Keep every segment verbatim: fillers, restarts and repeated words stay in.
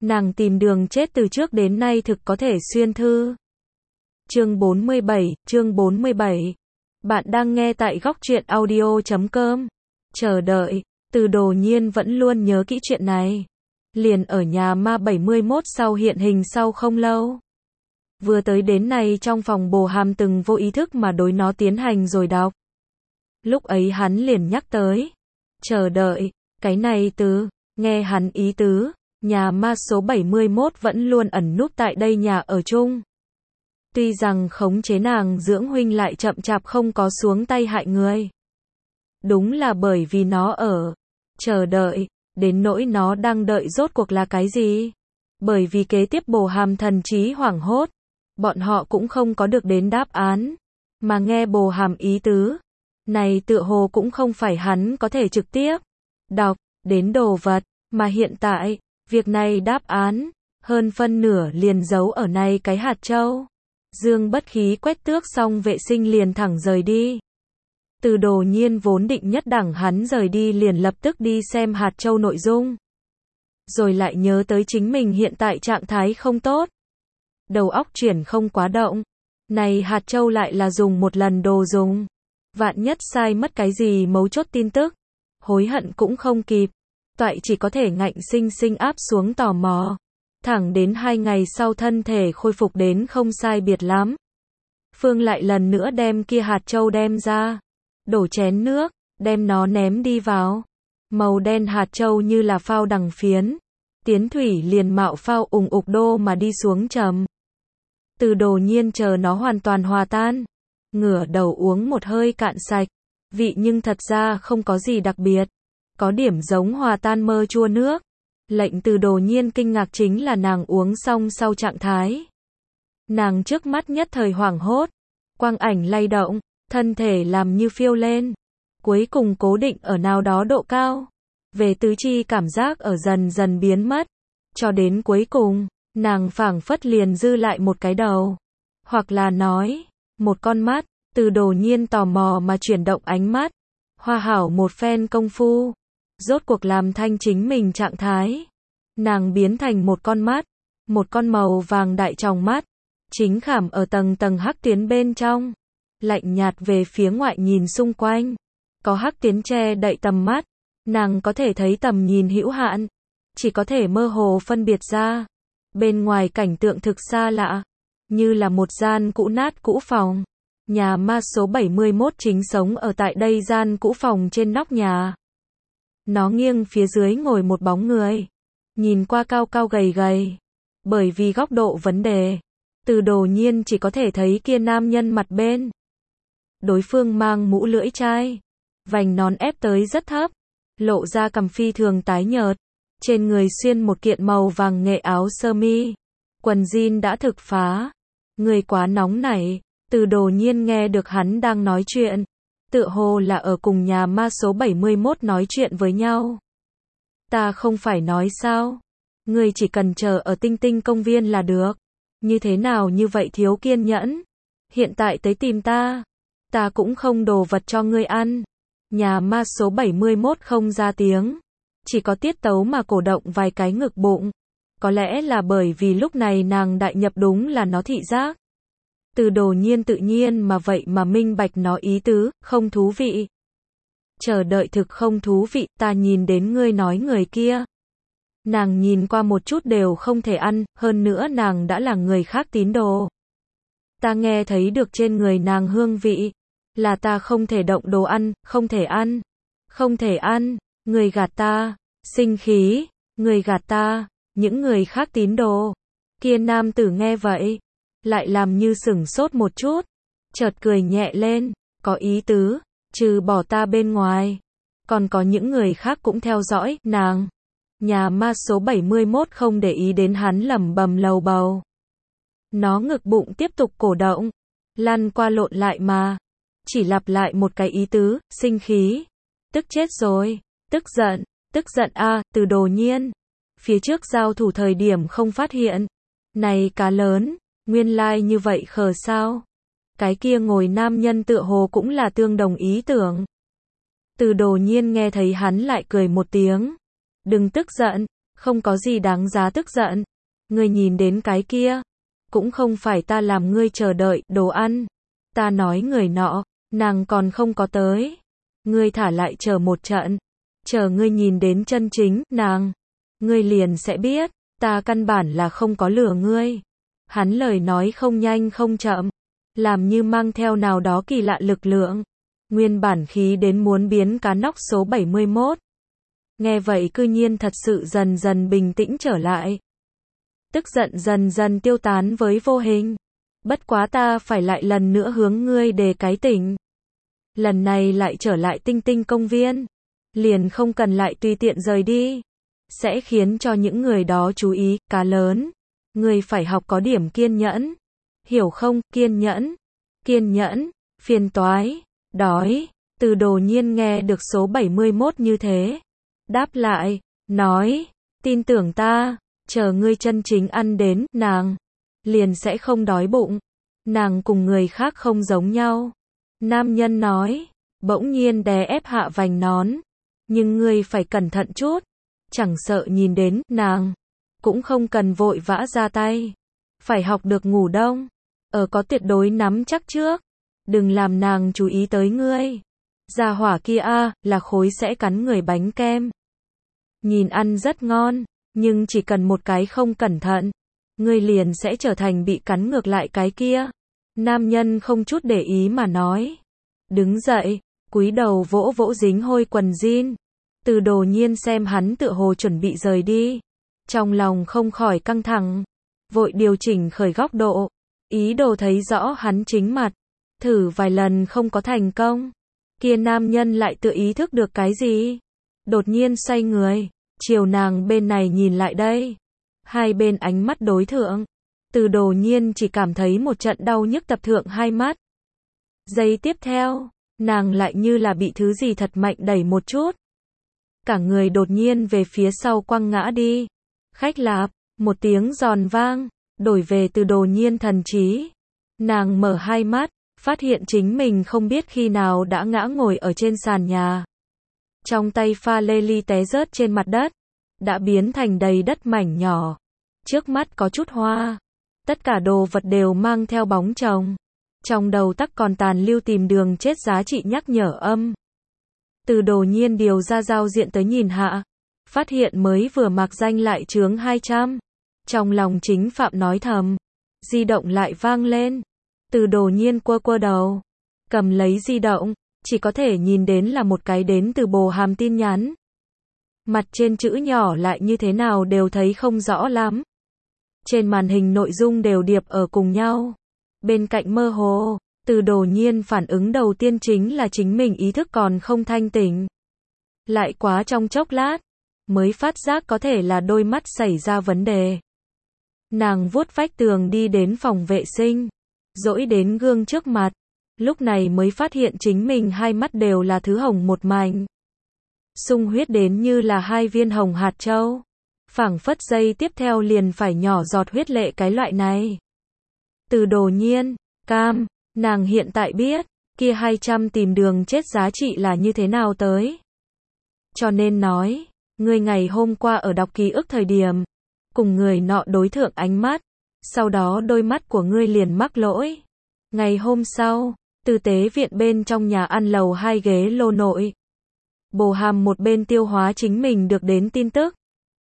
Nàng tìm đường chết từ trước đến nay thực có thể xuyên thư. Chương bốn mươi bảy, chương bốn mươi bảy. Bạn đang nghe tại góc truyện audio chấm com. Chờ đợi, Từ Đồ Nhiên vẫn luôn nhớ kỹ chuyện này. Liền ở nhà ma bảy mươi mốt sau hiện hình sau không lâu. Vừa tới đến này trong phòng Bồ Hàm từng vô ý thức mà đối nó tiến hành rồi đọc. Lúc ấy hắn liền nhắc tới. Chờ đợi, cái này từ, nghe hắn ý tứ, nhà ma số bảy mươi mốt vẫn luôn ẩn núp tại đây nhà ở chung. Tuy rằng khống chế nàng dưỡng huynh lại chậm chạp không có xuống tay hại người. Đúng là bởi vì nó ở, chờ đợi, đến nỗi nó đang đợi rốt cuộc là cái gì? Bởi vì kế tiếp Bồ Hàm thần trí hoảng hốt, bọn họ cũng không có được đến đáp án, mà nghe Bồ Hàm ý tứ, này tựa hồ cũng không phải hắn có thể trực tiếp đọc đến đồ vật, mà hiện tại, việc này đáp án, hơn phân nửa liền giấu ở này cái hạt châu. Dương Bất Khí quét tước xong vệ sinh liền thẳng rời đi. Từ Đồ Nhiên vốn định nhất đẳng hắn rời đi liền lập tức đi xem hạt châu nội dung. Rồi lại nhớ tới chính mình hiện tại trạng thái không tốt. Đầu óc chuyển không quá động. Này hạt châu lại là dùng một lần đồ dùng. Vạn nhất sai mất cái gì mấu chốt tin tức. Hối hận cũng không kịp. Toại chỉ có thể ngạnh sinh sinh áp xuống tò mò. Thẳng đến hai ngày sau thân thể khôi phục đến không sai biệt lắm. Phương lại lần nữa đem kia hạt châu đem ra. Đổ chén nước, đem nó ném đi vào. Màu đen hạt châu như là phao đằng phiến. Tiến thủy liền mạo phao ùng ục đô mà đi xuống trầm. Từ Đồ Nhiên chờ nó hoàn toàn hòa tan. Ngửa đầu uống một hơi cạn sạch. Vị nhưng thật ra không có gì đặc biệt. Có điểm giống hòa tan mơ chua nước. Lệnh Từ Đồ Nhiên kinh ngạc chính là nàng uống xong sau trạng thái. Nàng trước mắt nhất thời hoảng hốt. Quang ảnh lay động. Thân thể làm như phiêu lên. Cuối cùng cố định ở nào đó độ cao. Về tứ chi cảm giác ở dần dần biến mất. Cho đến cuối cùng, nàng phảng phất liền dư lại một cái đầu. Hoặc là nói, một con mắt. Từ Đồ Nhiên tò mò mà chuyển động ánh mắt. Hoa hảo một phen công phu. Rốt cuộc làm thanh chính mình trạng thái. Nàng biến thành một con mắt. Một con màu vàng đại tròng mắt. Chính khảm ở tầng tầng hắc tuyến bên trong. Lạnh nhạt về phía ngoại nhìn xung quanh. Có hắc tuyến che đậy tầm mắt. Nàng có thể thấy tầm nhìn hữu hạn. Chỉ có thể mơ hồ phân biệt ra. Bên ngoài cảnh tượng thực xa lạ. Như là một gian cũ nát cũ phòng. Nhà ma số bảy mươi mốt chính sống ở tại đây gian cũ phòng trên nóc nhà. Nó nghiêng phía dưới ngồi một bóng người. Nhìn qua cao cao gầy gầy. Bởi vì góc độ vấn đề. Từ Đồ Nhiên chỉ có thể thấy kia nam nhân mặt bên. Đối phương mang mũ lưỡi chai. Vành nón ép tới rất thấp. Lộ ra cằm phi thường tái nhợt. Trên người xuyên một kiện màu vàng nghệ áo sơ mi. Quần jean đã thực phá. Người quá nóng nảy. Từ Đồ Nhiên nghe được hắn đang nói chuyện. Tựa hồ là ở cùng nhà ma số bảy mươi mốt nói chuyện với nhau. Ta không phải nói sao. Người chỉ cần chờ ở Tinh Tinh công viên là được. Như thế nào như vậy thiếu kiên nhẫn. Hiện tại tới tìm ta. Ta cũng không đồ vật cho ngươi ăn. Nhà ma số bảy mươi mốt không ra tiếng. Chỉ có tiết tấu mà cổ động vài cái ngực bụng. Có lẽ là bởi vì lúc này nàng đại nhập đúng là nó thị giác. Từ Đồ Nhiên tự nhiên mà vậy mà minh bạch nó ý tứ, không thú vị. Chờ đợi thực không thú vị, ta nhìn đến ngươi nói người kia. Nàng nhìn qua một chút đều không thể ăn, hơn nữa nàng đã là người khác tín đồ. Ta nghe thấy được trên người nàng hương vị. Là ta không thể động đồ ăn, không thể ăn. Không thể ăn, người gạt ta, sinh khí, người gạt ta, những người khác tín đồ. Kia nam tử nghe vậy. Lại làm như sửng sốt một chút. Chợt cười nhẹ lên, có ý tứ, trừ bỏ ta bên ngoài. Còn có những người khác cũng theo dõi, nàng. Nhà ma số bảy mươi mốt không để ý đến hắn lẩm bẩm lầu bầu. Nó ngực bụng tiếp tục cổ động. Lăn qua lộn lại mà. Chỉ lặp lại một cái ý tứ, sinh khí. Tức chết rồi, tức giận, tức giận a à, Từ Đồ Nhiên. Phía trước giao thủ thời điểm không phát hiện. Này cá lớn. Nguyên lai like như vậy khờ sao? Cái kia ngồi nam nhân tựa hồ cũng là tương đồng ý tưởng. Từ Đồ Nhiên nghe thấy hắn lại cười một tiếng. Đừng tức giận, Không có gì đáng giá tức giận. Ngươi nhìn đến cái kia. Cũng không phải ta làm ngươi chờ đợi đồ ăn. Ta nói người nọ, nàng còn không có tới. Ngươi thả lại chờ một trận. Chờ ngươi nhìn đến chân chính, nàng. Ngươi liền sẽ biết, ta căn bản là không có lừa ngươi. Hắn lời nói không nhanh không chậm. Làm như mang theo nào đó kỳ lạ lực lượng. Nguyên bản khí đến muốn biến cá nóc số bảy mươi mốt. Nghe vậy cư nhiên thật sự dần dần bình tĩnh trở lại. Tức giận dần dần tiêu tán với vô hình. Bất quá ta phải lại lần nữa hướng ngươi đề cái tỉnh. Lần này lại trở lại Tinh Tinh công viên. Liền không cần lại tùy tiện rời đi. Sẽ khiến cho những người đó chú ý, cá lớn. Ngươi phải học có điểm kiên nhẫn. Hiểu không, kiên nhẫn. Kiên nhẫn, phiền toái, đói. Từ Đồ Nhiên nghe được số bảy mươi mốt như thế. Đáp lại, nói, tin tưởng ta, chờ ngươi chân chính ăn đến, nàng, liền sẽ không đói bụng. Nàng cùng người khác không giống nhau. Nam nhân nói, bỗng nhiên đè ép hạ vành nón. Nhưng ngươi phải cẩn thận chút. Chẳng sợ nhìn đến, nàng, cũng không cần vội vã ra tay. Phải học được ngủ đông. Ở có tuyệt đối nắm chắc trước. Đừng làm nàng chú ý tới ngươi. Gia hỏa kia a, là khối sẽ cắn người bánh kem. Nhìn ăn rất ngon, nhưng chỉ cần một cái không cẩn thận, ngươi liền sẽ trở thành bị cắn ngược lại cái kia. Nam nhân không chút để ý mà nói. Đứng dậy, cúi đầu vỗ vỗ dính hôi quần jean. Từ Đồ Nhiên xem hắn tựa hồ chuẩn bị rời đi. Trong lòng không khỏi căng thẳng. Vội điều chỉnh khởi góc độ. Ý đồ thấy rõ hắn chính mặt. Thử vài lần không có thành công. Kia nam nhân lại tự ý thức được cái gì. Đột nhiên xoay người. Chiều nàng bên này nhìn lại đây. Hai bên ánh mắt đối thượng. Từ Đồ Nhiên chỉ cảm thấy một trận đau nhức tập thượng hai mắt. Giây tiếp theo, nàng lại như là bị thứ gì thật mạnh đẩy một chút. Cả người đột nhiên về phía sau quăng ngã đi. Khách lạp, một tiếng giòn vang, đổi về Từ Đồ Nhiên thần trí. Nàng mở hai mắt, phát hiện chính mình không biết khi nào đã ngã ngồi ở trên sàn nhà. Trong tay pha lê ly té rớt trên mặt đất, đã biến thành đầy đất mảnh nhỏ. Trước mắt có chút hoa. Tất cả đồ vật đều mang theo bóng chồng. Trong đầu tắc còn tàn lưu tìm đường chết giá trị nhắc nhở âm. Từ Đồ Nhiên điều ra giao diện tới nhìn hạ. Phát hiện mới vừa mặc danh lại chướng hai trăm. Trong lòng chính phạm nói thầm. Di động lại vang lên. Từ Đồ Nhiên quơ quơ đầu. Cầm lấy di động. Chỉ có thể nhìn đến là một cái đến từ Bồ Hàm tin nhắn. Mặt trên chữ nhỏ lại như thế nào đều thấy không rõ lắm. Trên màn hình nội dung đều điệp ở cùng nhau. Bên cạnh mơ hồ, Từ Đồ Nhiên phản ứng đầu tiên chính là chính mình ý thức còn không thanh tỉnh. Lại quá trong chốc lát, mới phát giác có thể là đôi mắt xảy ra vấn đề. Nàng vuốt vách tường đi đến phòng vệ sinh, dỗi đến gương trước mặt. Lúc này mới phát hiện chính mình hai mắt đều là thứ hồng một mảnh. Sung huyết đến như là hai viên hồng hạt châu. Phảng phất giây tiếp theo liền phải nhỏ giọt huyết lệ cái loại này. Từ Đồ Nhiên, cam, nàng hiện tại biết, kia hai trăm tìm đường chết giá trị là như thế nào tới. Cho nên nói, ngươi ngày hôm qua ở đọc ký ức thời điểm, cùng người nọ đối thượng ánh mắt, sau đó đôi mắt của ngươi liền mắc lỗi. Ngày hôm sau, Từ tế viện bên trong nhà ăn lầu hai ghế lô nội. Bồ Hàm một bên tiêu hóa chính mình được đến tin tức.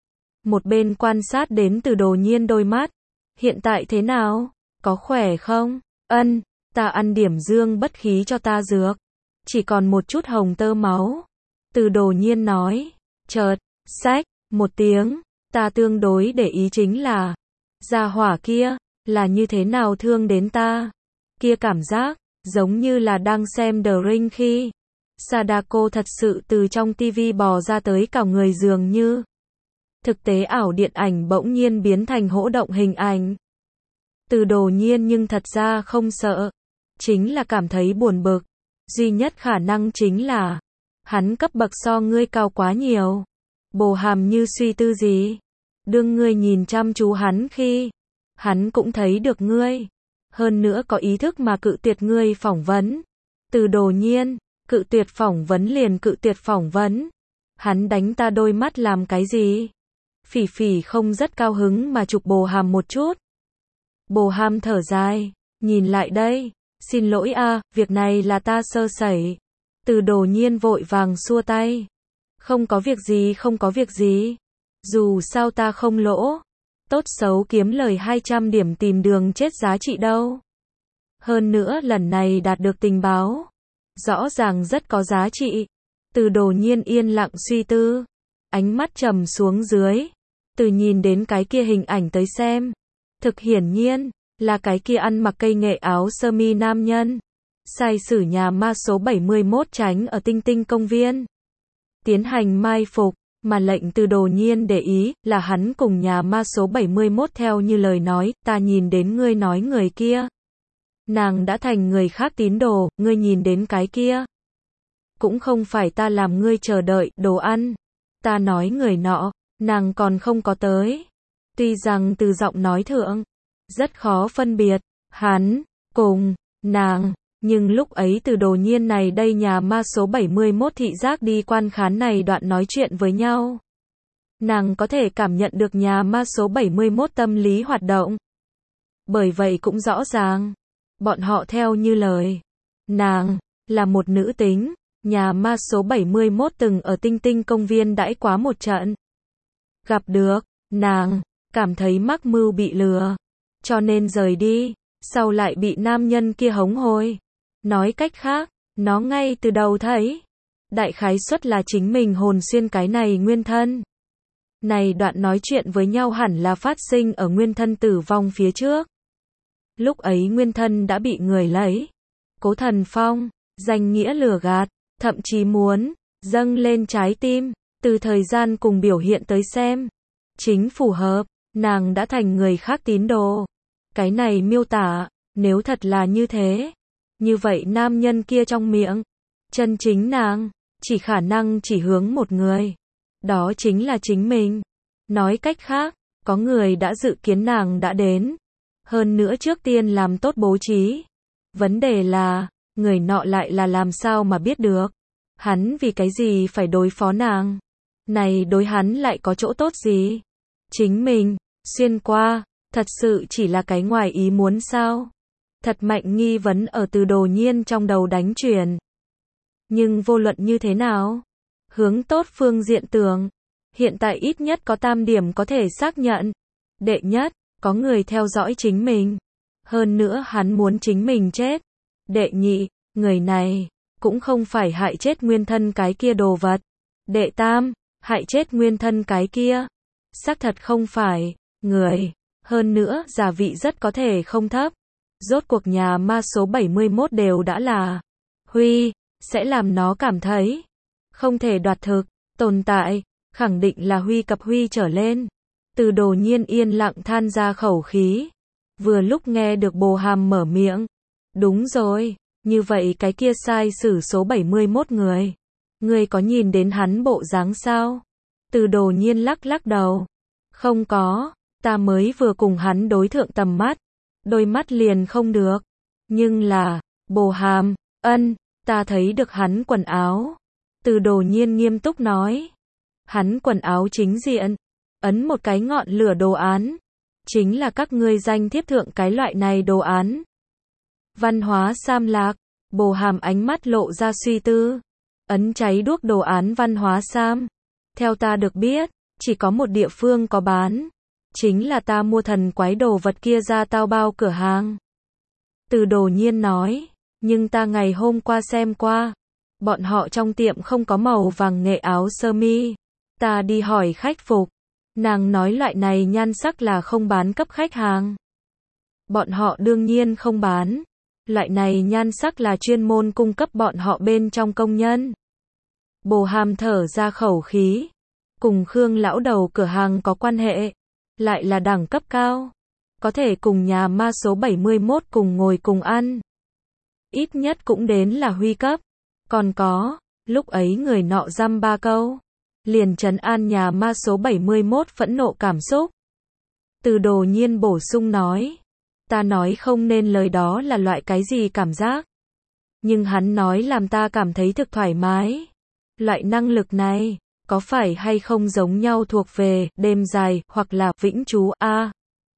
Một bên quan sát đến Từ Đồ Nhiên đôi mắt. Hiện tại thế nào? Có khỏe không? Ân, ta ăn điểm dương bất khí cho ta dược. Chỉ còn một chút hồng tơ máu. Từ Đồ Nhiên nói. Chợt, xách, một tiếng. Ta tương đối để ý chính là. Gia hỏa kia, là như thế nào thương đến ta? Kia cảm giác, giống như là đang xem The Ring khi. Sadako thật sự từ trong tivi bò ra tới cả người dường như. Thực tế ảo điện ảnh bỗng nhiên biến thành hỗn động hình ảnh. Từ Đồ Nhiên nhưng thật ra không sợ. Chính là cảm thấy buồn bực. Duy nhất khả năng chính là. Hắn cấp bậc so ngươi cao quá nhiều. Bồ Hàm như suy tư gì. Đương ngươi nhìn chăm chú hắn khi. Hắn cũng thấy được ngươi. Hơn nữa có ý thức mà cự tuyệt ngươi phỏng vấn. Từ Đồ Nhiên, cự tuyệt phỏng vấn liền cự tuyệt phỏng vấn. Hắn đánh ta đôi mắt làm cái gì? Phỉ Phỉ không rất cao hứng mà chụp Bồ Hàm một chút. Bồ Hàm thở dài, nhìn lại đây, xin lỗi a, việc này là ta sơ sẩy. Từ Đồ Nhiên vội vàng xua tay. Không có việc gì, không có việc gì. Dù sao ta không lỗ. Tốt xấu kiếm lời hai trăm điểm tìm đường chết giá trị đâu. Hơn nữa lần này đạt được tình báo. Rõ ràng rất có giá trị. Từ Đồ Nhiên yên lặng suy tư. Ánh mắt trầm xuống dưới. Từ nhìn đến cái kia hình ảnh tới xem. Thực hiển nhiên, là cái kia ăn mặc cây nghệ áo sơ mi nam nhân. Sai sử nhà ma số bảy mươi mốt tránh ở Tinh Tinh công viên. Tiến hành mai phục, mà lệnh Từ Đồ Nhiên để ý, là hắn cùng nhà ma số bảy mươi mốt theo như lời nói, ta nhìn đến ngươi nói người kia. Nàng đã thành người khác tín đồ, ngươi nhìn đến cái kia. Cũng không phải ta làm ngươi chờ đợi, đồ ăn. Ta nói người nọ, nàng còn không có tới. Tuy rằng từ giọng nói thượng, rất khó phân biệt, hắn, cùng, nàng, nhưng lúc ấy Từ Đồ Nhiên này đây nhà ma số bảy mươi mốt thị giác đi quan khán này đoạn nói chuyện với nhau. Nàng có thể cảm nhận được nhà ma số bảy mươi mốt tâm lý hoạt động. Bởi vậy cũng rõ ràng, bọn họ theo như lời. Nàng, là một nữ tính, nhà ma số bảy mươi mốt từng ở Tinh Tinh công viên đãi quá một trận. Gặp được, nàng, cảm thấy mắc mưu bị lừa. Cho nên rời đi, sau lại bị nam nhân kia hống hôi. Nói cách khác, nó ngay từ đầu thấy. Đại khái suất là chính mình hồn xuyên cái này nguyên thân. Này đoạn nói chuyện với nhau hẳn là phát sinh ở nguyên thân tử vong phía trước. Lúc ấy nguyên thân đã bị người lấy. Cố Thần Phong, danh nghĩa lừa gạt, thậm chí muốn, dâng lên trái tim, từ thời gian cùng biểu hiện tới xem. Chính phù hợp, nàng đã thành người khác tín đồ. Cái này miêu tả, nếu thật là như thế. Như vậy nam nhân kia trong miệng, chân chính nàng, chỉ khả năng chỉ hướng một người. Đó chính là chính mình. Nói cách khác, có người đã dự kiến nàng đã đến. Hơn nữa trước tiên làm tốt bố trí. Vấn đề là, người nọ lại là làm sao mà biết được. Hắn vì cái gì phải đối phó nàng. Này đối hắn lại có chỗ tốt gì. Chính mình, xuyên qua, thật sự chỉ là cái ngoài ý muốn sao. Thật mạnh nghi vấn ở Từ Đồ Nhiên trong đầu đánh chuyển. Nhưng vô luận như thế nào? Hướng tốt phương diện tưởng. Hiện tại ít nhất có tam điểm có thể xác nhận. Đệ nhất, có người theo dõi chính mình. Hơn nữa hắn muốn chính mình chết. Đệ nhị, người này, cũng không phải hại chết nguyên thân cái kia đồ vật. Đệ tam, hại chết nguyên thân cái kia. Xác thật không phải, người. Hơn nữa, giả vị rất có thể không thấp. Rốt cuộc nhà ma số bảy mươi mốt đều đã là Huy, sẽ làm nó cảm thấy không thể đoạt thực, tồn tại, khẳng định là Huy cập Huy trở lên. Từ Đồ Nhiên yên lặng than ra khẩu khí. Vừa lúc nghe được Bồ Hàm mở miệng. Đúng rồi, như vậy cái kia sai sử số bảy mươi mốt người. Người có nhìn đến hắn bộ dáng sao? Từ Đồ Nhiên lắc lắc đầu. Không có, ta mới vừa cùng hắn đối thượng tầm mắt. Đôi mắt liền không được. Nhưng là, Bồ Hàm, ân, ta thấy được hắn quần áo. Từ Đồ Nhiên nghiêm túc nói. Hắn quần áo chính diện, ấn một cái ngọn lửa đồ án. Chính là các ngươi danh thiếp thượng cái loại này đồ án. Văn hóa Sam Lạc, Bồ Hàm ánh mắt lộ ra suy tư. Ấn cháy đuốc đồ án văn hóa Sam. Theo ta được biết, chỉ có một địa phương có bán. Chính là ta mua thần quái đồ vật kia ra tao bao cửa hàng. Từ Đồ Nhiên nói, nhưng ta ngày hôm qua xem qua. Bọn họ trong tiệm không có màu vàng nghệ áo sơ mi. Ta đi hỏi khách phục. Nàng nói loại này nhan sắc là không bán cấp khách hàng. Bọn họ đương nhiên không bán. Loại này nhan sắc là chuyên môn cung cấp bọn họ bên trong công nhân. Bồ Hàm thở ra khẩu khí. Cùng Khương lão đầu cửa hàng có quan hệ. Lại là đẳng cấp cao. Có thể cùng nhà ma số bảy mươi mốt cùng ngồi cùng ăn. Ít nhất cũng đến là Huy cấp. Còn có, lúc ấy người nọ dăm ba câu. Liền trấn an nhà ma số bảy mươi mốt phẫn nộ cảm xúc. Từ Đồ Nhiên bổ sung nói. Ta nói không nên lời đó là loại cái gì cảm giác. Nhưng hắn nói làm ta cảm thấy thực thoải mái. Loại năng lực này, có phải hay không giống nhau thuộc về đêm dài hoặc là vĩnh chú a? À,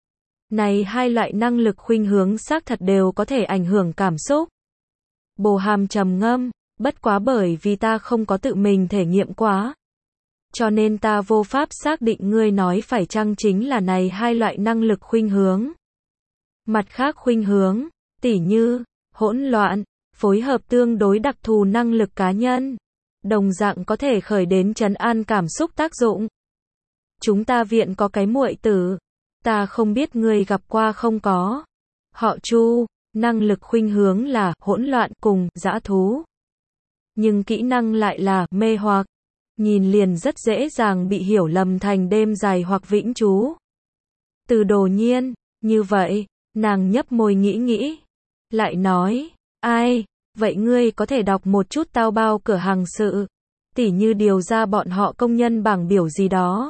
này hai loại năng lực khuynh hướng xác thật đều có thể ảnh hưởng cảm xúc. Bồ Hàm trầm ngâm, bất quá bởi vì ta không có tự mình thể nghiệm quá, cho nên ta vô pháp xác định ngươi nói phải chăng chính là này hai loại năng lực khuynh hướng. Mặt khác khuynh hướng, tỉ như hỗn loạn, phối hợp tương đối đặc thù năng lực cá nhân, đồng dạng có thể khởi đến trấn an cảm xúc tác dụng. Chúng ta viện có cái muội tử, ta không biết ngươi gặp qua không có. Họ Chu, năng lực khuynh hướng là hỗn loạn cùng dã thú, nhưng kỹ năng lại là mê hoặc, nhìn liền rất dễ dàng bị hiểu lầm thành đêm dài hoặc vĩnh chú. Từ Đồ Nhiên, như vậy, nàng nhấp môi nghĩ nghĩ, lại nói, ai, vậy ngươi có thể đọc một chút tao bao cửa hàng sự, tỉ như điều ra bọn họ công nhân bảng biểu gì đó.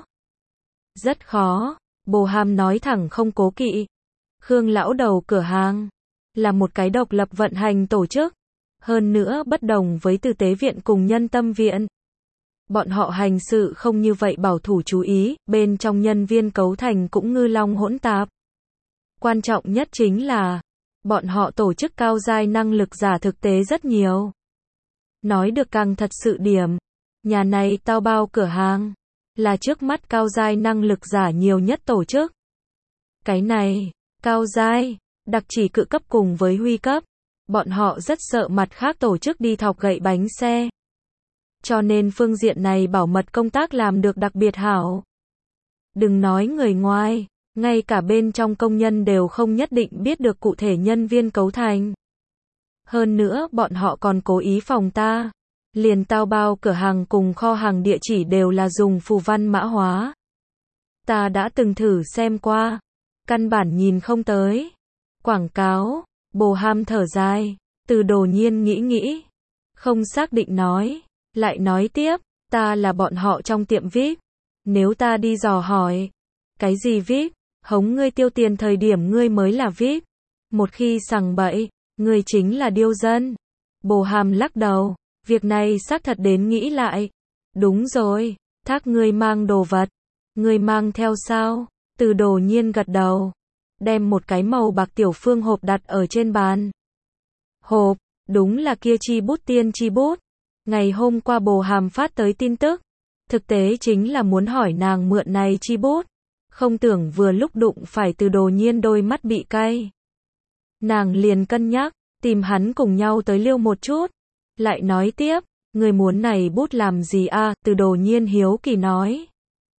Rất khó, Bồ Hàm nói thẳng không cố kỵ. Khương lão đầu cửa hàng là một cái độc lập vận hành tổ chức, hơn nữa bất đồng với Tư tế viện cùng Nhân tâm viện. Bọn họ hành sự không như vậy bảo thủ chú ý, bên trong nhân viên cấu thành cũng ngư long hỗn tạp. Quan trọng nhất chính là, bọn họ tổ chức cao giai năng lực giả thực tế rất nhiều. Nói được càng thật sự điểm, nhà này tao bao cửa hàng, là trước mắt cao giai năng lực giả nhiều nhất tổ chức. Cái này, cao giai, đặc chỉ cự cấp cùng với huy cấp, bọn họ rất sợ mặt khác tổ chức đi thọc gậy bánh xe. Cho nên phương diện này bảo mật công tác làm được đặc biệt hảo. Đừng nói người ngoài, ngay cả bên trong công nhân đều không nhất định biết được cụ thể nhân viên cấu thành. Hơn nữa bọn họ còn cố ý phòng ta. Liền tao bao cửa hàng cùng kho hàng địa chỉ đều là dùng phù văn mã hóa. Ta đã từng thử xem qua, căn bản nhìn không tới. Quảng cáo, Bồ Hàm thở dài, Từ Đồ Nhiên nghĩ nghĩ, không xác định nói, lại nói tiếp, ta là bọn họ trong tiệm vi ai pi, nếu ta đi dò hỏi, cái gì vi ai pi, hống ngươi tiêu tiền thời điểm ngươi mới là vi ai pi, một khi sằng bậy, ngươi chính là điêu dân. Bồ Hàm lắc đầu, việc này xác thật đến nghĩ lại. Đúng rồi, thác ngươi mang đồ vật, ngươi mang theo sao? Từ Đồ Nhiên gật đầu, đem một cái màu bạc tiểu phương hộp đặt ở trên bàn. Hộp, đúng là kia chi bút tiên chi bút. Ngày hôm qua Bồ Hàm phát tới tin tức, thực tế chính là muốn hỏi nàng mượn này chi bút. Không tưởng vừa lúc đụng phải Từ Đồ Nhiên đôi mắt bị cay. Nàng liền cân nhắc, tìm hắn cùng nhau tới liêu một chút. Lại nói tiếp, người muốn này bút làm gì a? À? Từ Đồ Nhiên hiếu kỳ nói.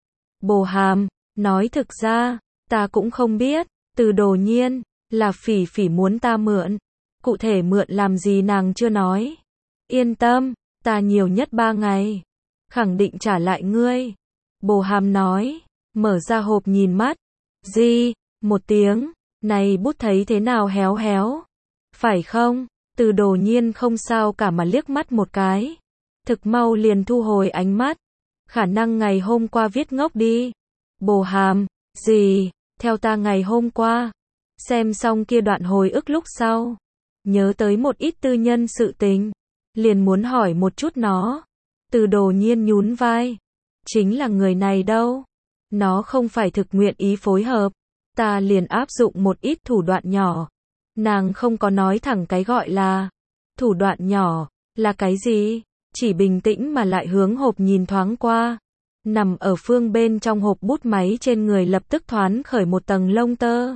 Bồ Hàm, nói thực ra, ta cũng không biết. Từ Đồ Nhiên, là Phỉ Phỉ muốn ta mượn. Cụ thể mượn làm gì nàng chưa nói. Yên tâm, ta nhiều nhất ba ngày. Khẳng định trả lại ngươi. Bồ Hàm nói, mở ra hộp nhìn mắt. Gì? Một tiếng, này bút thấy thế nào héo héo? Phải không? Từ Đồ Nhiên không sao cả mà liếc mắt một cái. Thực mau liền thu hồi ánh mắt. Khả năng ngày hôm qua viết ngốc đi. Bồ Hàm, gì? Theo ta ngày hôm qua. Xem xong kia đoạn hồi ức lúc sau. Nhớ tới một ít tư nhân sự tình. Liền muốn hỏi một chút nó. Từ Đồ Nhiên nhún vai. Chính là người này đâu. Nó không phải thực nguyện ý phối hợp. Ta liền áp dụng một ít thủ đoạn nhỏ. Nàng không có nói thẳng cái gọi là thủ đoạn nhỏ, là cái gì? Chỉ bình tĩnh mà lại hướng hộp nhìn thoáng qua. Nằm ở phương bên trong hộp bút máy trên người lập tức thoáng khởi một tầng lông tơ.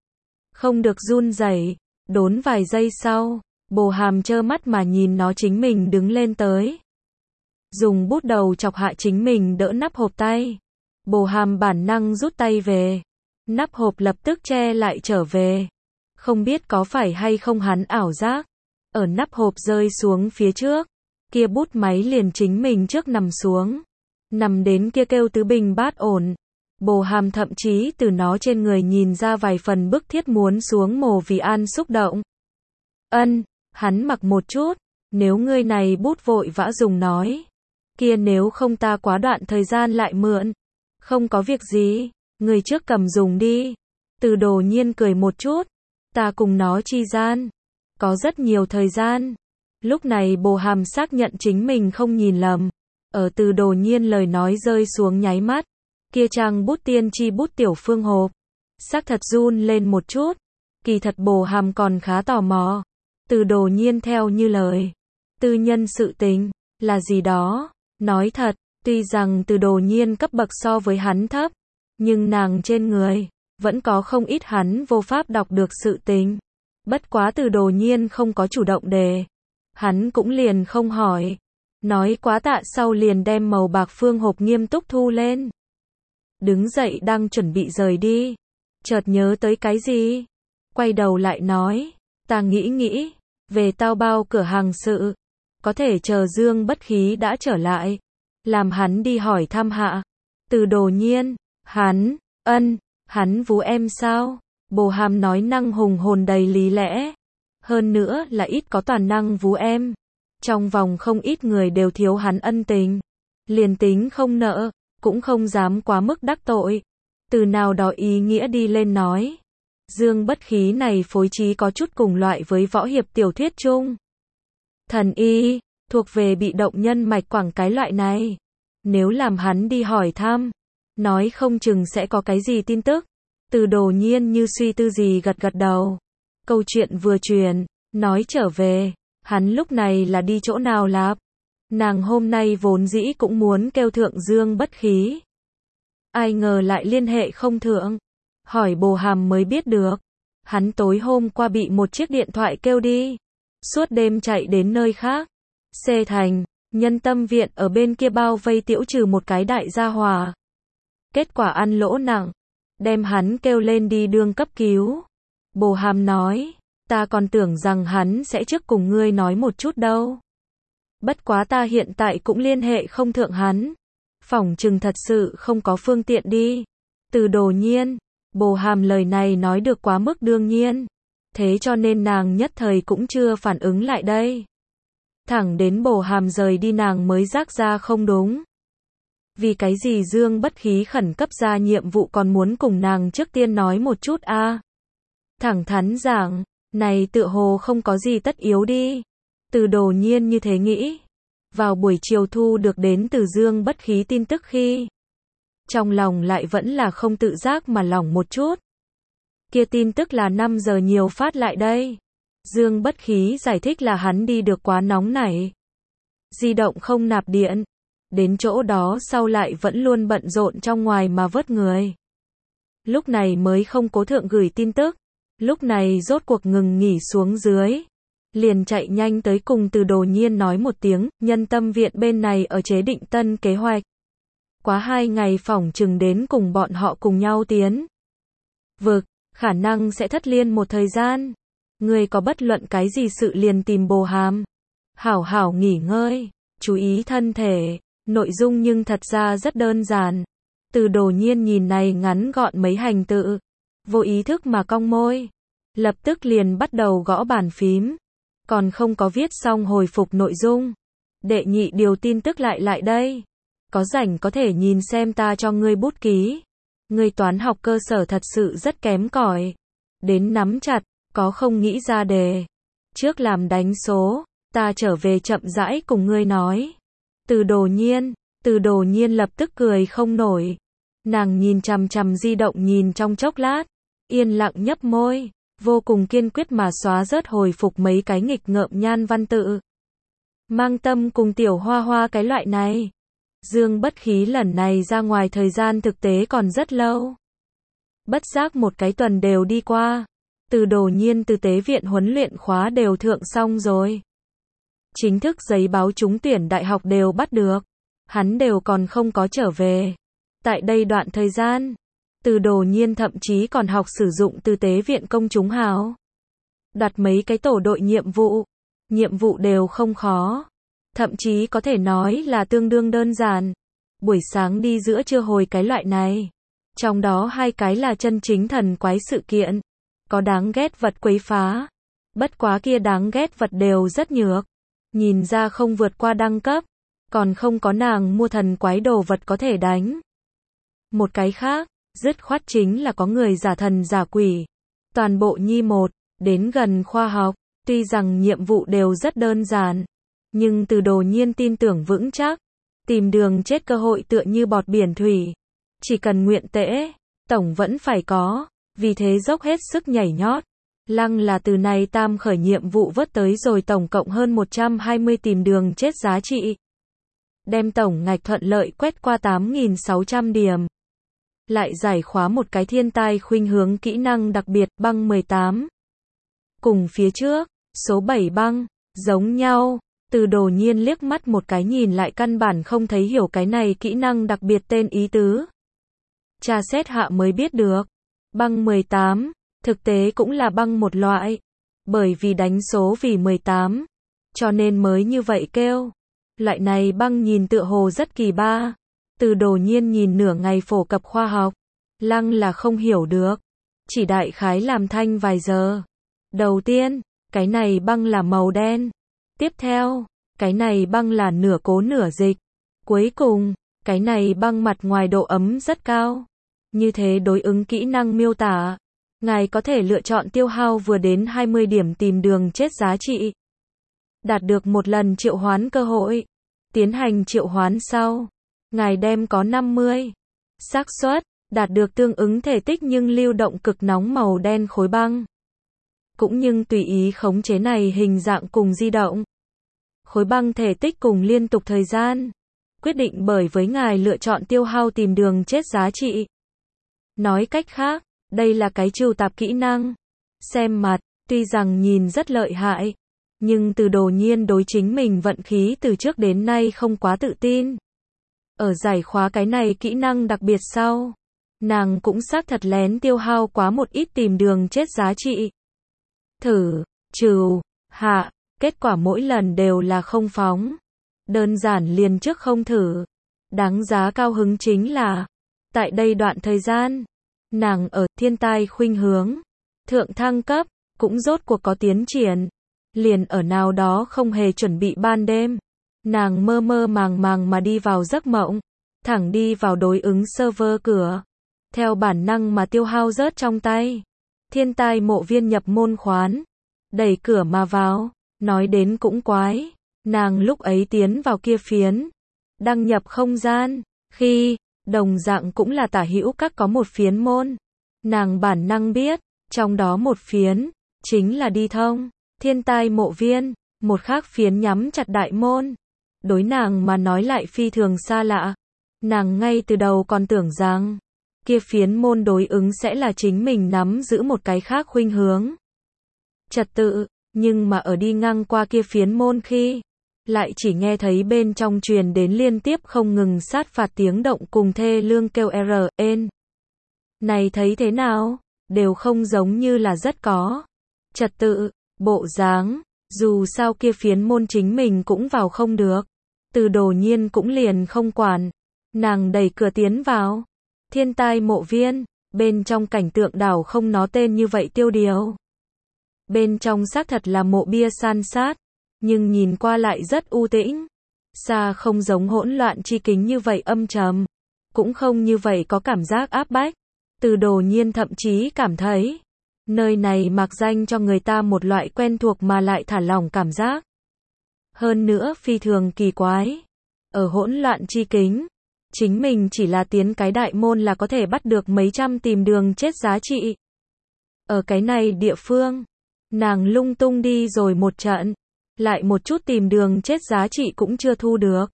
Không được run rẩy, đốn vài giây sau, Bồ Hàm trơ mắt mà nhìn nó chính mình đứng lên tới. Dùng bút đầu chọc hạ chính mình đỡ nắp hộp tay. Bồ Hàm bản năng rút tay về. Nắp hộp lập tức che lại trở về. Không biết có phải hay không hắn ảo giác. Ở nắp hộp rơi xuống phía trước. Kia bút máy liền chính mình trước nằm xuống. Nằm đến kia kêu tứ bình bát ổn. Bồ Hàm thậm chí từ nó trên người nhìn ra vài phần bức thiết muốn xuống mồ vì an xúc động. Ân, hắn mặc một chút. Nếu ngươi này bút vội vã dùng nói. Kia nếu không ta quá đoạn thời gian lại mượn. Không có việc gì. Người trước cầm dùng đi. Từ Đồ Nhiên cười một chút. Ta cùng nó chi gian. Có rất nhiều thời gian. Lúc này Bồ Hàm xác nhận chính mình không nhìn lầm. Ở Từ Đồ Nhiên lời nói rơi xuống nháy mắt, kia trang bút tiên tri bút tiểu phương hộp, xác thật run lên một chút. Kỳ thật Bồ Hàm còn khá tò mò. Từ Đồ Nhiên theo như lời, tư nhân sự tình, là gì đó. Nói thật, tuy rằng Từ Đồ Nhiên cấp bậc so với hắn thấp, nhưng nàng trên người, vẫn có không ít hắn vô pháp đọc được sự tình. Bất quá Từ Đồ Nhiên không có chủ động đề, hắn cũng liền không hỏi. Nói quá tạ sau liền đem màu bạc phương hộp nghiêm túc thu lên. Đứng dậy đang chuẩn bị rời đi, chợt nhớ tới cái gì, quay đầu lại nói, ta nghĩ nghĩ, về tao bao cửa hàng sự, có thể chờ Dương Bất Khí đã trở lại, làm hắn đi hỏi thăm hạ. Từ Đồ Nhiên, hắn, ân, hắn vú em sao? Bồ Hàm nói năng hùng hồn đầy lý lẽ, hơn nữa là ít có toàn năng vú em. Trong vòng không ít người đều thiếu hắn ân tình, liền tính không nợ, cũng không dám quá mức đắc tội. Từ nào đó ý nghĩa đi lên nói, Dương Bất Khí này phối trí có chút cùng loại với võ hiệp tiểu thuyết chung. Thần y, thuộc về bị động nhân mạch quảng cái loại này. Nếu làm hắn đi hỏi thăm, nói không chừng sẽ có cái gì tin tức. Từ Đồ Nhiên như suy tư gì gật gật đầu. Câu chuyện vừa truyền, nói trở về, hắn lúc này là đi chỗ nào lạp? Nàng hôm nay vốn dĩ cũng muốn kêu thượng Dương Bất Khí. Ai ngờ lại liên hệ không thượng. Hỏi Bồ Hàm mới biết được. Hắn tối hôm qua bị một chiếc điện thoại kêu đi. Suốt đêm chạy đến nơi khác. Xê Thành, Nhân Tâm Viện ở bên kia bao vây tiễu trừ một cái đại gia hỏa. Kết quả ăn lỗ nặng. Đem hắn kêu lên đi đương cấp cứu. Bồ Hàm nói, ta còn tưởng rằng hắn sẽ trước cùng ngươi nói một chút đâu. Bất quá ta hiện tại cũng liên hệ không thượng hắn. Phỏng chừng thật sự không có phương tiện đi. Từ Đồ Nhiên, Bồ Hàm lời này nói được quá mức đương nhiên. Thế cho nên nàng nhất thời cũng chưa phản ứng lại đây. Thẳng đến Bồ Hàm rời đi nàng mới rác ra không đúng. Vì cái gì Dương Bất Khí khẩn cấp ra nhiệm vụ còn muốn cùng nàng trước tiên nói một chút a? À? Thẳng thắn giảng, này tựa hồ không có gì tất yếu đi. Từ Đồ Nhiên như thế nghĩ. Vào buổi chiều thu được đến từ Dương Bất Khí tin tức khi, trong lòng lại vẫn là không tự giác mà lỏng một chút. Kia tin tức là năm giờ nhiều phát lại đây. Dương Bất Khí giải thích là hắn đi được quá nóng nảy. Di động không nạp điện. Đến chỗ đó sau lại vẫn luôn bận rộn trong ngoài mà vớt người. Lúc này mới không cố thượng gửi tin tức. Lúc này rốt cuộc ngừng nghỉ xuống dưới. Liền chạy nhanh tới cùng Từ Đồ Nhiên nói một tiếng, Nhân Tâm Viện bên này ở chế định tân kế hoạch. Quá hai ngày phỏng chừng đến cùng bọn họ cùng nhau tiến. Vực, khả năng sẽ thất liên một thời gian. Người có bất luận cái gì sự liền tìm Bồ Hàm. Hảo hảo nghỉ ngơi, chú ý thân thể. Nội dung nhưng thật ra rất đơn giản. Từ Đồ Nhiên nhìn này ngắn gọn mấy hành tự, vô ý thức mà cong môi, lập tức liền bắt đầu gõ bàn phím. Còn không có viết xong hồi phục nội dung. Đệ nhị điều tin tức lại lại đây. Có rảnh có thể nhìn xem ta cho ngươi bút ký. Ngươi toán học cơ sở thật sự rất kém cỏi. Đến nắm chặt, có không nghĩ ra đề. Trước làm đánh số, ta trở về chậm rãi cùng ngươi nói. Từ Đồ Nhiên, Từ Đồ Nhiên lập tức cười không nổi. Nàng nhìn chằm chằm di động nhìn trong chốc lát, yên lặng nhấp môi, vô cùng kiên quyết mà xóa rớt hồi phục mấy cái nghịch ngợm nhan văn tự. Mang Tâm cùng Tiểu Hoa Hoa cái loại này. Dương Bất Khí lần này ra ngoài thời gian thực tế còn rất lâu. Bất giác một cái tuần đều đi qua. Từ Đồ Nhiên từ tế viện huấn luyện khóa đều thượng xong rồi. Chính thức giấy báo trúng tuyển đại học đều bắt được. Hắn đều còn không có trở về. Tại đây đoạn thời gian, Từ Đồ Nhiên thậm chí còn học sử dụng từ tế viện công chúng hào. Đặt mấy cái tổ đội nhiệm vụ. Nhiệm vụ đều không khó. Thậm chí có thể nói là tương đương đơn giản. Buổi sáng đi giữa trưa hồi cái loại này. Trong đó hai cái là chân chính thần quái sự kiện. Có đáng ghét vật quấy phá. Bất quá kia đáng ghét vật đều rất nhược. Nhìn ra không vượt qua đẳng cấp. Còn không có nàng mua thần quái đồ vật có thể đánh. Một cái khác, dứt khoát chính là có người giả thần giả quỷ. Toàn bộ nhi một, đến gần khoa học. Tuy rằng nhiệm vụ đều rất đơn giản. Nhưng Từ Đồ Nhiên tin tưởng vững chắc. Tìm đường chết cơ hội tựa như bọt biển thủy. Chỉ cần nguyện tễ, tổng vẫn phải có, vì thế dốc hết sức nhảy nhót. Lăng là từ này tam khởi nhiệm vụ vớt tới rồi tổng cộng hơn một trăm hai mươi tìm đường chết giá trị. Đem tổng ngạch thuận lợi quét qua tám nghìn sáu trăm điểm. Lại giải khóa một cái thiên tai khuynh hướng kỹ năng đặc biệt băng mười tám. Cùng phía trước, số bảy băng, giống nhau. Từ Đồ Nhiên liếc mắt một cái nhìn lại căn bản không thấy hiểu cái này kỹ năng đặc biệt tên ý tứ. Tra xét hạ mới biết được. Băng mười tám, thực tế cũng là băng một loại. Bởi vì đánh số vì mười tám, cho nên mới như vậy kêu. Loại này băng nhìn tựa hồ rất kỳ ba. Từ Đồ Nhiên nhìn nửa ngày phổ cập khoa học. Lăng là không hiểu được. Chỉ đại khái làm thanh vài giờ. Đầu tiên, cái này băng là màu đen. Tiếp theo, cái này băng là nửa cố nửa dịch. Cuối cùng, cái này băng mặt ngoài độ ấm rất cao. Như thế đối ứng kỹ năng miêu tả. Ngài có thể lựa chọn tiêu hao vừa đến hai mươi điểm tìm đường chết giá trị. Đạt được một lần triệu hoán cơ hội. Tiến hành triệu hoán sau. Ngài đem có năm mươi xác suất đạt được tương ứng thể tích nhưng lưu động cực nóng màu đen khối băng. Cũng nhưng tùy ý khống chế này hình dạng cùng di động. Khối băng thể tích cùng liên tục thời gian. Quyết định bởi với ngài lựa chọn tiêu hao tìm đường chết giá trị. Nói cách khác, đây là cái trừu tạp kỹ năng. Xem mặt, tuy rằng nhìn rất lợi hại. Nhưng Từ Đồ Nhiên đối chính mình vận khí từ trước đến nay không quá tự tin. Ở giải khóa cái này kỹ năng đặc biệt sau. Nàng cũng xác thật lén tiêu hao quá một ít tìm đường chết giá trị. Thử, trừ, hạ, kết quả mỗi lần đều là không phóng. Đơn giản liền trước không thử. Đáng giá cao hứng chính là, tại đây đoạn thời gian, nàng ở thiên tai khuynh hướng, thượng thăng cấp, cũng rốt cuộc có tiến triển. Liền ở nào đó không hề chuẩn bị ban đêm. Nàng mơ mơ màng màng mà đi vào giấc mộng. Thẳng đi vào đối ứng server cửa. Theo bản năng mà tiêu hao rớt trong tay. Thiên tai mộ viên nhập môn khoán. Đẩy cửa mà vào. Nói đến cũng quái. Nàng lúc ấy tiến vào kia phiến. Đăng nhập không gian. Khi, đồng dạng cũng là tả hữu các có một phiến môn. Nàng bản năng biết. Trong đó một phiến. Chính là đi thông. Thiên tai mộ viên. Một khác phiến nhắm chặt đại môn. Đối nàng mà nói lại phi thường xa lạ. Nàng ngay từ đầu còn tưởng rằng. Kia phiến môn đối ứng sẽ là chính mình nắm giữ một cái khác khuynh hướng. Trật tự. Nhưng mà ở đi ngang qua kia phiến môn khi. Lại chỉ nghe thấy bên trong truyền đến liên tiếp không ngừng sát phạt tiếng động cùng thê lương kêu R, N. Này thấy thế nào? Đều không giống như là rất có trật tự, bộ dáng. Dù sao kia phiến môn chính mình cũng vào không được. Từ Đồ Nhiên cũng liền không quản. Nàng đẩy cửa tiến vào. Thiên tai mộ viên. Bên trong cảnh tượng đảo không nó tên như vậy tiêu điều. Bên trong xác thật là mộ bia san sát. Nhưng nhìn qua lại rất u tĩnh. Xa không giống hỗn loạn chi kính như vậy âm trầm. Cũng không như vậy có cảm giác áp bách. Từ Đồ Nhiên thậm chí cảm thấy. Nơi này mặc danh cho người ta một loại quen thuộc mà lại thả lỏng cảm giác. Hơn nữa phi thường kỳ quái. Ở hỗn loạn chi kính. Chính mình chỉ là tiến cái đại môn là có thể bắt được mấy trăm tìm đường chết giá trị. Ở cái này địa phương. Nàng lung tung đi rồi một trận. Lại một chút tìm đường chết giá trị cũng chưa thu được.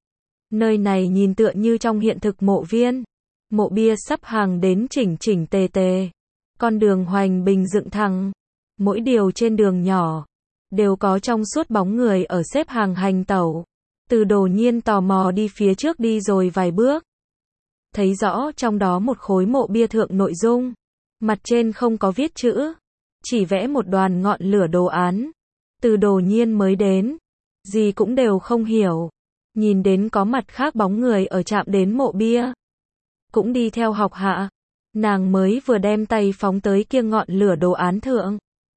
Nơi này nhìn tựa như trong hiện thực mộ viên. Mộ bia sắp hàng đến chỉnh chỉnh tề tề. Con đường hoành bình dựng thẳng. Mỗi điều trên đường nhỏ. Đều có trong suốt bóng người ở xếp hàng hành tẩu. Từ Đồ Nhiên tò mò đi phía trước đi rồi vài bước. Thấy rõ trong đó một khối mộ bia thượng nội dung. Mặt trên không có viết chữ. Chỉ vẽ một đoàn ngọn lửa đồ án. Từ Đồ Nhiên mới đến. Gì cũng đều không hiểu. Nhìn đến có mặt khác bóng người ở chạm đến mộ bia. Cũng đi theo học hạ. Nàng mới vừa đem tay phóng tới kia ngọn lửa đồ án thượng.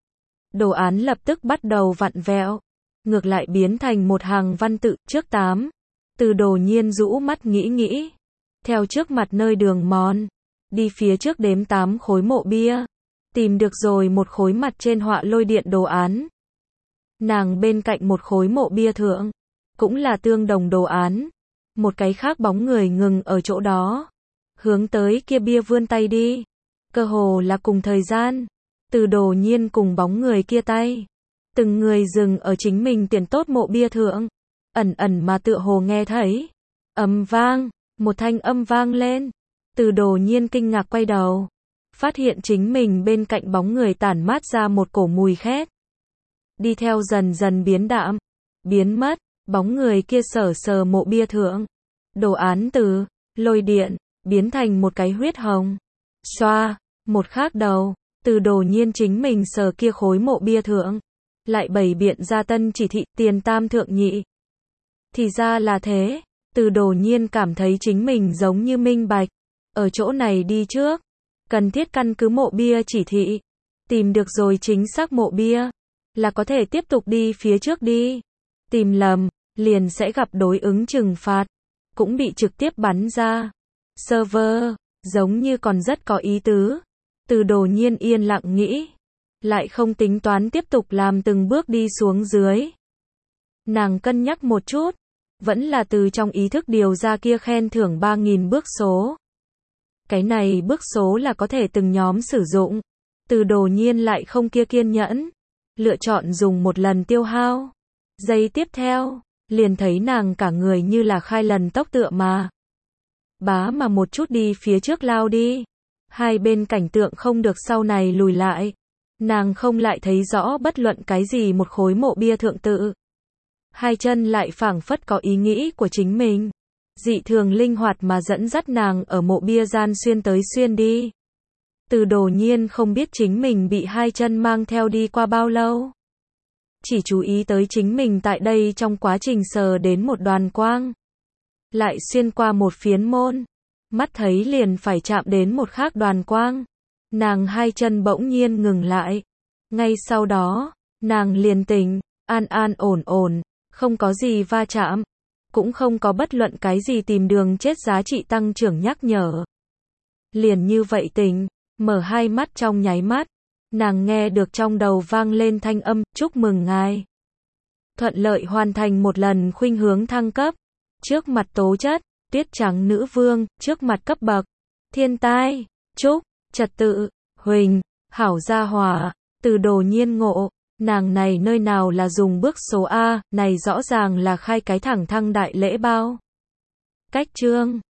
Đồ án lập tức bắt đầu vặn vẹo. Ngược lại biến thành một hàng văn tự trước tám. Từ Đồ Nhiên rũ mắt nghĩ nghĩ. Theo trước mặt nơi đường mòn. Đi phía trước đếm tám khối mộ bia. Tìm được rồi một khối mặt trên họa lôi điện đồ án. Nàng bên cạnh một khối mộ bia thượng. Cũng là tương đồng đồ án. Một cái khác bóng người ngừng ở chỗ đó. Hướng tới kia bia vươn tay đi. Cơ hồ là cùng thời gian. Từ Đồ Nhiên cùng bóng người kia tay. Từng người dừng ở chính mình tiền tốt mộ bia thượng. Ẩn ẩn mà tựa hồ nghe thấy. Âm vang. Một thanh âm vang lên. Từ Đồ Nhiên kinh ngạc quay đầu. Phát hiện chính mình bên cạnh bóng người tản mát ra một cổ mùi khét. Đi theo dần dần biến đạm. Biến mất. Bóng người kia sờ sờ mộ bia thượng. Đồ án từ lôi điện biến thành một cái huyết hồng. Xoa. Một khác đầu. Từ Đồ Nhiên chính mình sờ kia khối mộ bia thượng. Lại bày biện ra tân chỉ thị tiền tam thượng nhị. Thì ra là thế. Từ Đồ Nhiên cảm thấy chính mình giống như minh bạch. Ở chỗ này đi trước. Cần thiết căn cứ mộ bia chỉ thị. Tìm được rồi chính xác mộ bia. Là có thể tiếp tục đi phía trước đi. Tìm lầm. Liền sẽ gặp đối ứng trừng phạt. Cũng bị trực tiếp bắn ra. Server. Giống như còn rất có ý tứ. Từ Đồ Nhiên yên lặng nghĩ. Lại không tính toán tiếp tục làm từng bước đi xuống dưới. Nàng cân nhắc một chút. Vẫn là từ trong ý thức điều ra kia khen thưởng ba nghìn bước số. Cái này bước số là có thể từng nhóm sử dụng. Từ Đồ Nhiên lại không kia kiên nhẫn. Lựa chọn dùng một lần tiêu hao. Giây tiếp theo. Liền thấy nàng cả người như là khai lần tốc tựa mà. Bá mà một chút đi phía trước lao đi. Hai bên cảnh tượng không được sau này lùi lại. Nàng không lại thấy rõ bất luận cái gì một khối mộ bia thượng tự. Hai chân lại phảng phất có ý nghĩ của chính mình. Dị thường linh hoạt mà dẫn dắt nàng ở mộ bia gian xuyên tới xuyên đi. Từ Đồ Nhiên không biết chính mình bị hai chân mang theo đi qua bao lâu. Chỉ chú ý tới chính mình tại đây trong quá trình sờ đến một đoàn quang. Lại xuyên qua một phiến môn. Mắt thấy liền phải chạm đến một khác đoàn quang. Nàng hai chân bỗng nhiên ngừng lại. Ngay sau đó, nàng liền tỉnh, an an ổn ổn, không có gì va chạm. Cũng không có bất luận cái gì tìm đường chết giá trị tăng trưởng nhắc nhở. Liền như vậy tỉnh, mở hai mắt trong nháy mắt. Nàng nghe được trong đầu vang lên thanh âm, chúc mừng ngài. Thuận lợi hoàn thành một lần khuynh hướng thăng cấp. Trước mặt tố chất, tuyết trắng nữ vương, trước mặt cấp bậc. Thiên tai, trúc, trật tự, huỳnh, hảo gia hỏa. Từ Đồ Nhiên ngộ, nàng này nơi nào là dùng bước số A, này rõ ràng là khai cái thẳng thăng đại lễ bao. Cách chương